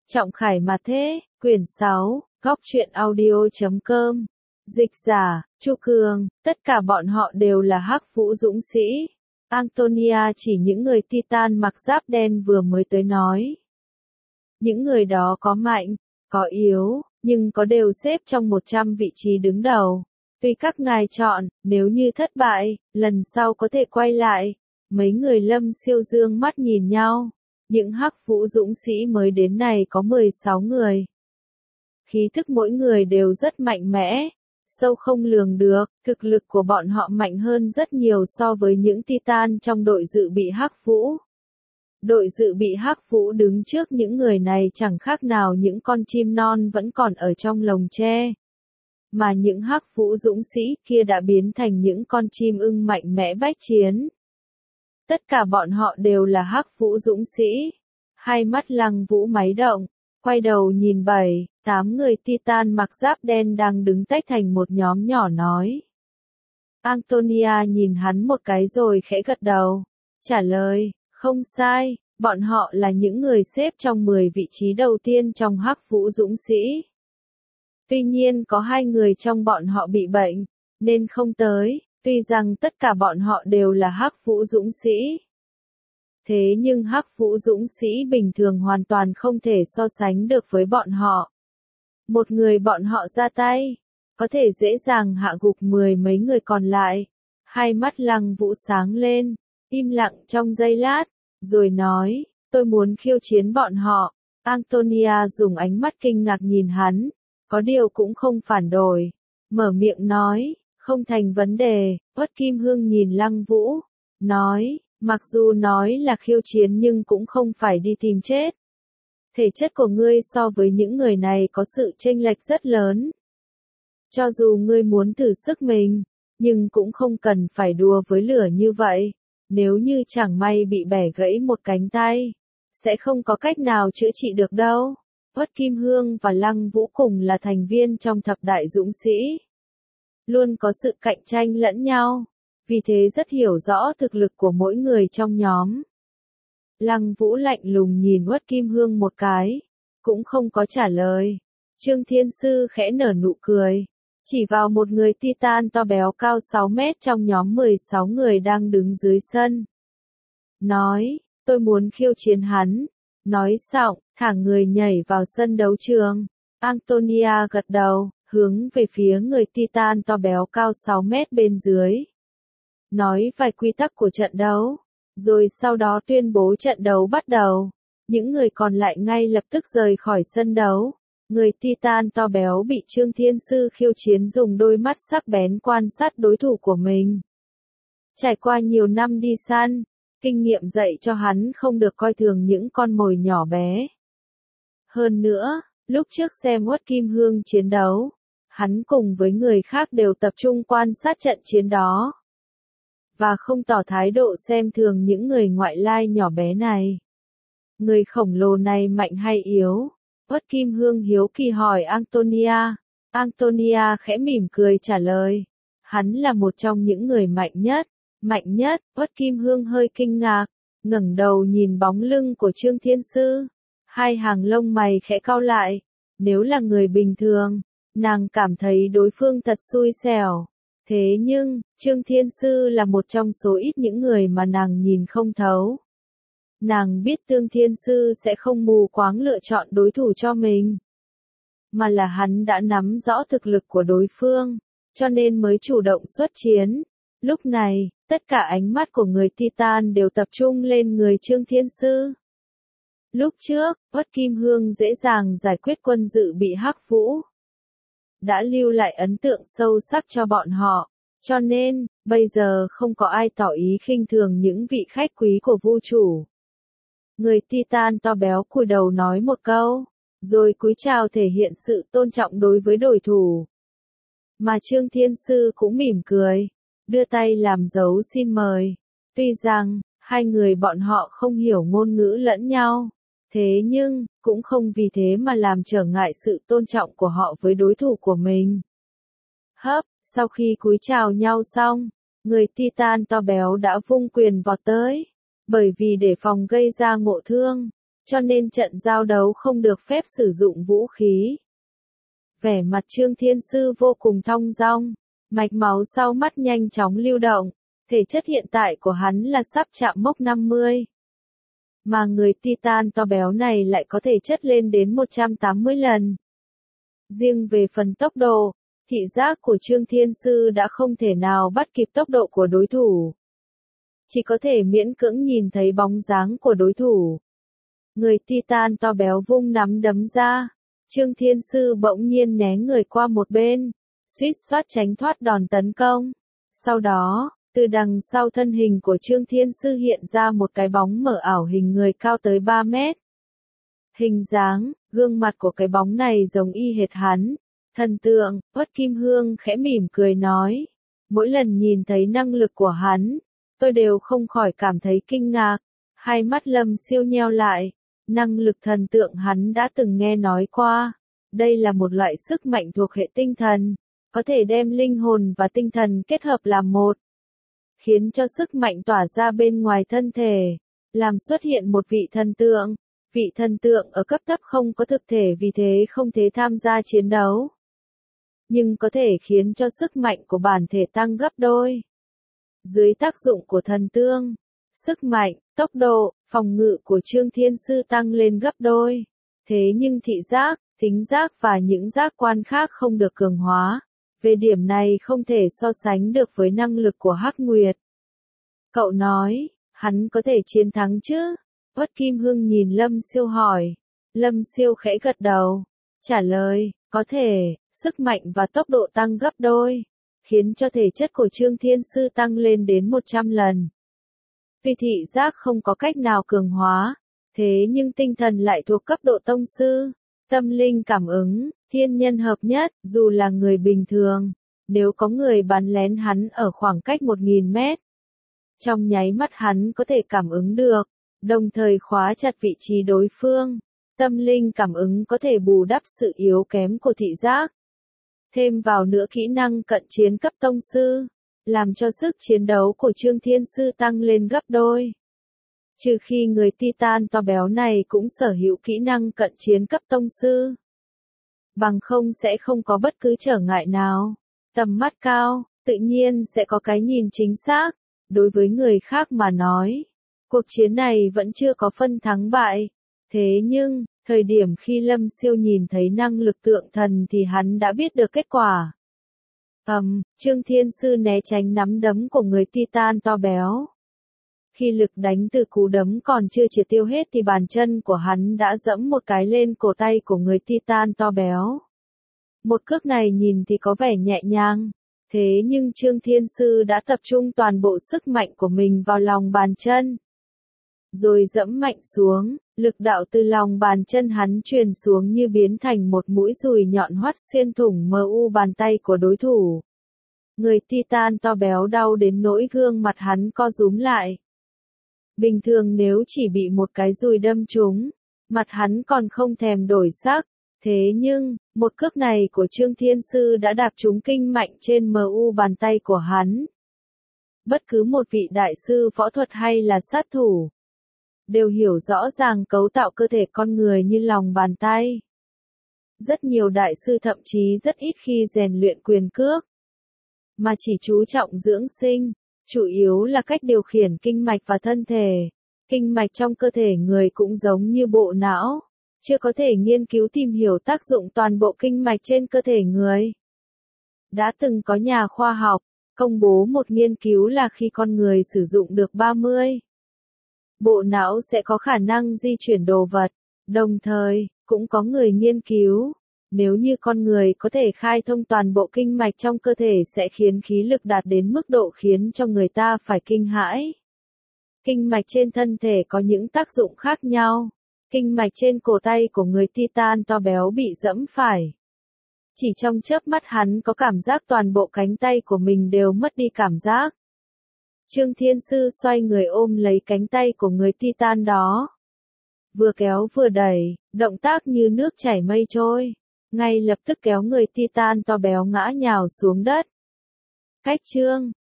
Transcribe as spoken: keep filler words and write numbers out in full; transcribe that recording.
Trọng Khải mà thế, quyển sáu, góc truyện audio chấm com. Dịch giả, Chu Cường, tất cả bọn họ đều là hắc vũ dũng sĩ. Antonia chỉ những người Titan mặc giáp đen vừa mới tới nói. Những người đó có mạnh, có yếu, nhưng có đều xếp trong một trăm vị trí đứng đầu. Tùy các ngài chọn, nếu như thất bại, lần sau có thể quay lại. Mấy người Lâm Siêu dương mắt nhìn nhau. Những hắc vũ dũng sĩ mới đến này có mười sáu người. Khí thức mỗi người đều rất mạnh mẽ, sâu không lường được, thực lực của bọn họ mạnh hơn rất nhiều so với những Titan trong đội dự bị hắc vũ. Đội dự bị hắc vũ đứng trước những người này chẳng khác nào những con chim non vẫn còn ở trong lồng tre. Mà những hắc vũ dũng sĩ kia đã biến thành những con chim ưng mạnh mẽ bách chiến. Tất cả bọn họ đều là hắc vũ dũng sĩ. Hai mắt Lăng Vũ máy động, quay đầu nhìn bảy, tám người Titan mặc giáp đen đang đứng tách thành một nhóm nhỏ nói. Antonia nhìn hắn một cái rồi khẽ gật đầu, trả lời, không sai, bọn họ là những người xếp trong mười vị trí đầu tiên trong hắc vũ dũng sĩ. Tuy nhiên có hai người trong bọn họ bị bệnh, nên không tới, tuy rằng tất cả bọn họ đều là hắc vũ dũng sĩ. Thế nhưng hắc vũ dũng sĩ bình thường hoàn toàn không thể so sánh được với bọn họ. Một người bọn họ ra tay, có thể dễ dàng hạ gục mười mấy người còn lại. Hai mắt Lăng Vũ sáng lên, im lặng trong giây lát, rồi nói, tôi muốn khiêu chiến bọn họ. Antonia dùng ánh mắt kinh ngạc nhìn hắn, có điều cũng không phản đối, mở miệng nói, không thành vấn đề. Uất Kim Hương nhìn Lăng Vũ, nói, mặc dù nói là khiêu chiến nhưng cũng không phải đi tìm chết. Thể chất của ngươi so với những người này có sự chênh lệch rất lớn. Cho dù ngươi muốn thử sức mình, nhưng cũng không cần phải đùa với lửa như vậy. Nếu như chẳng may bị bẻ gãy một cánh tay, sẽ không có cách nào chữa trị được đâu. Uất Kim Hương và Lăng Vũ cùng là thành viên trong thập đại dũng sĩ. Luôn có sự cạnh tranh lẫn nhau, vì thế rất hiểu rõ thực lực của mỗi người trong nhóm. Lăng Vũ lạnh lùng nhìn Uất Kim Hương một cái, cũng không có trả lời. Trương Thiên Sư khẽ nở nụ cười, chỉ vào một người Titan to béo cao sáu mét trong nhóm mười sáu người đang đứng dưới sân. Nói, tôi muốn khiêu chiến hắn. Nói xong, thả người nhảy vào sân đấu trường. Antonia gật đầu, hướng về phía người Titan to béo cao sáu mét bên dưới. Nói vài quy tắc của trận đấu, rồi sau đó tuyên bố trận đấu bắt đầu. Những người còn lại ngay lập tức rời khỏi sân đấu. Người Titan to béo bị Trương Thiên Sư khiêu chiến dùng đôi mắt sắc bén quan sát đối thủ của mình. Trải qua nhiều năm đi săn, kinh nghiệm dạy cho hắn không được coi thường những con mồi nhỏ bé. Hơn nữa, lúc trước xem Uất Kim Hương chiến đấu, hắn cùng với người khác đều tập trung quan sát trận chiến đó. Và không tỏ thái độ xem thường những người ngoại lai nhỏ bé này. Người khổng lồ này mạnh hay yếu? Uất Kim Hương hiếu kỳ hỏi Antonia. Antonia khẽ mỉm cười trả lời. Hắn là một trong những người mạnh nhất. Mạnh nhất, Uất Kim Hương hơi kinh ngạc, ngẩng đầu nhìn bóng lưng của Trương Thiên Sư. Hai hàng lông mày khẽ cau lại. Nếu là người bình thường, nàng cảm thấy đối phương thật xui xẻo. Thế nhưng, Trương Thiên Sư là một trong số ít những người mà nàng nhìn không thấu. Nàng biết Trương Thiên Sư sẽ không mù quáng lựa chọn đối thủ cho mình. Mà là hắn đã nắm rõ thực lực của đối phương, cho nên mới chủ động xuất chiến. Lúc này, tất cả ánh mắt của người Titan đều tập trung lên người Trương Thiên Sư. Lúc trước, Uất Kim Hương dễ dàng giải quyết quân dự bị hắc vũ. Đã lưu lại ấn tượng sâu sắc cho bọn họ, cho nên, bây giờ không có ai tỏ ý khinh thường những vị khách quý của vũ trụ. Người Titan to béo cúi đầu nói một câu, rồi cúi chào thể hiện sự tôn trọng đối với đối thủ. Mà Trương Thiên Sư cũng mỉm cười, đưa tay làm dấu xin mời. Tuy rằng, hai người bọn họ không hiểu ngôn ngữ lẫn nhau. Thế nhưng, cũng không vì thế mà làm trở ngại sự tôn trọng của họ với đối thủ của mình. Hấp, sau khi cúi chào nhau xong, người Titan to béo đã vung quyền vọt tới. Bởi vì để phòng gây ra ngộ thương, cho nên trận giao đấu không được phép sử dụng vũ khí. Vẻ mặt Trương Thiên Sư vô cùng thong dong, mạch máu sau mắt nhanh chóng lưu động, thể chất hiện tại của hắn là sắp chạm mốc năm mươi. Mà người Titan to béo này lại có thể chất lên đến một trăm tám mươi lần. Riêng về phần tốc độ, thị giác của Trương Thiên Sư đã không thể nào bắt kịp tốc độ của đối thủ. Chỉ có thể miễn cưỡng nhìn thấy bóng dáng của đối thủ. Người Titan to béo vung nắm đấm ra, Trương Thiên Sư bỗng nhiên né người qua một bên, suýt soát tránh thoát đòn tấn công. Sau đó, từ đằng sau thân hình của Trương Thiên Sư hiện ra một cái bóng mờ ảo hình người cao tới ba mét. Hình dáng, gương mặt của cái bóng này giống y hệt hắn. Thần tượng, Uất Kim Hương khẽ mỉm cười nói. Mỗi lần nhìn thấy năng lực của hắn, tôi đều không khỏi cảm thấy kinh ngạc. Hai mắt Lâm Siêu nheo lại. Năng lực thần tượng hắn đã từng nghe nói qua. Đây là một loại sức mạnh thuộc hệ tinh thần, có thể đem linh hồn và tinh thần kết hợp làm một, khiến cho sức mạnh tỏa ra bên ngoài thân thể, làm xuất hiện một vị thần tượng. Vị thần tượng ở cấp thấp không có thực thể vì thế không thể tham gia chiến đấu, nhưng có thể khiến cho sức mạnh của bản thể tăng gấp đôi. Dưới tác dụng của thần tương, sức mạnh, tốc độ, phòng ngự của Trương Thiên Sư tăng lên gấp đôi. Thế nhưng thị giác, thính giác và những giác quan khác không được cường hóa. Về điểm này không thể so sánh được với năng lực của Hắc Nguyệt. Cậu nói, hắn có thể chiến thắng chứ? Uất Kim Hương nhìn Lâm Siêu hỏi. Lâm Siêu khẽ gật đầu, trả lời, có thể, sức mạnh và tốc độ tăng gấp đôi, khiến cho thể chất của Trương Thiên Sư tăng lên đến một trăm lần. Vì thị giác không có cách nào cường hóa, thế nhưng tinh thần lại thuộc cấp độ tông sư, tâm linh cảm ứng, thiên nhân hợp nhất, dù là người bình thường, nếu có người bắn lén hắn ở khoảng cách một nghìn mét, trong nháy mắt hắn có thể cảm ứng được, đồng thời khóa chặt vị trí đối phương. Tâm linh cảm ứng có thể bù đắp sự yếu kém của thị giác. Thêm vào nữa kỹ năng cận chiến cấp tông sư, làm cho sức chiến đấu của Trương Thiên Sư tăng lên gấp đôi. Trừ khi người Titan to béo này cũng sở hữu kỹ năng cận chiến cấp tông sư. Bằng không sẽ không có bất cứ trở ngại nào. Tầm mắt cao, tự nhiên sẽ có cái nhìn chính xác. Đối với người khác mà nói, cuộc chiến này vẫn chưa có phân thắng bại. Thế nhưng, thời điểm khi Lâm Siêu nhìn thấy năng lực tượng thần thì hắn đã biết được kết quả. Ầm, um, Trương Thiên Sư né tránh nắm đấm của người Titan to béo. Khi lực đánh từ cú đấm còn chưa triệt tiêu hết thì bàn chân của hắn đã giẫm một cái lên cổ tay của người Titan to béo. Một cước này nhìn thì có vẻ nhẹ nhàng, thế nhưng Trương Thiên Sư đã tập trung toàn bộ sức mạnh của mình vào lòng bàn chân. Rồi giẫm mạnh xuống, lực đạo từ lòng bàn chân hắn truyền xuống như biến thành một mũi dùi nhọn hoắt xuyên thủng mờ u bàn tay của đối thủ. Người Titan to béo đau đến nỗi gương mặt hắn co rúm lại. Bình thường nếu chỉ bị một cái dùi đâm trúng, mặt hắn còn không thèm đổi sắc. Thế nhưng, một cước này của Trương Thiên Sư đã đạp trúng kinh mạch trên mờ u bàn tay của hắn. Bất cứ một vị đại sư võ thuật hay là sát thủ, đều hiểu rõ ràng cấu tạo cơ thể con người như lòng bàn tay. Rất nhiều đại sư thậm chí rất ít khi rèn luyện quyền cước, mà chỉ chú trọng dưỡng sinh, chủ yếu là cách điều khiển kinh mạch và thân thể. Kinh mạch trong cơ thể người cũng giống như bộ não, chưa có thể nghiên cứu tìm hiểu tác dụng toàn bộ kinh mạch trên cơ thể người. Đã từng có nhà khoa học công bố một nghiên cứu là khi con người sử dụng được ba mươi bộ não sẽ có khả năng di chuyển đồ vật. Đồng thời, cũng có người nghiên cứu, nếu như con người có thể khai thông toàn bộ kinh mạch trong cơ thể sẽ khiến khí lực đạt đến mức độ khiến cho người ta phải kinh hãi. Kinh mạch trên thân thể có những tác dụng khác nhau. Kinh mạch trên cổ tay của người Titan to béo bị giẫm phải. Chỉ trong chớp mắt hắn có cảm giác toàn bộ cánh tay của mình đều mất đi cảm giác. Trương Thiên Sư xoay người ôm lấy cánh tay của người Titan đó. Vừa kéo vừa đẩy, động tác như nước chảy mây trôi. Ngay lập tức kéo người Titan to béo ngã nhào xuống đất. Cách chương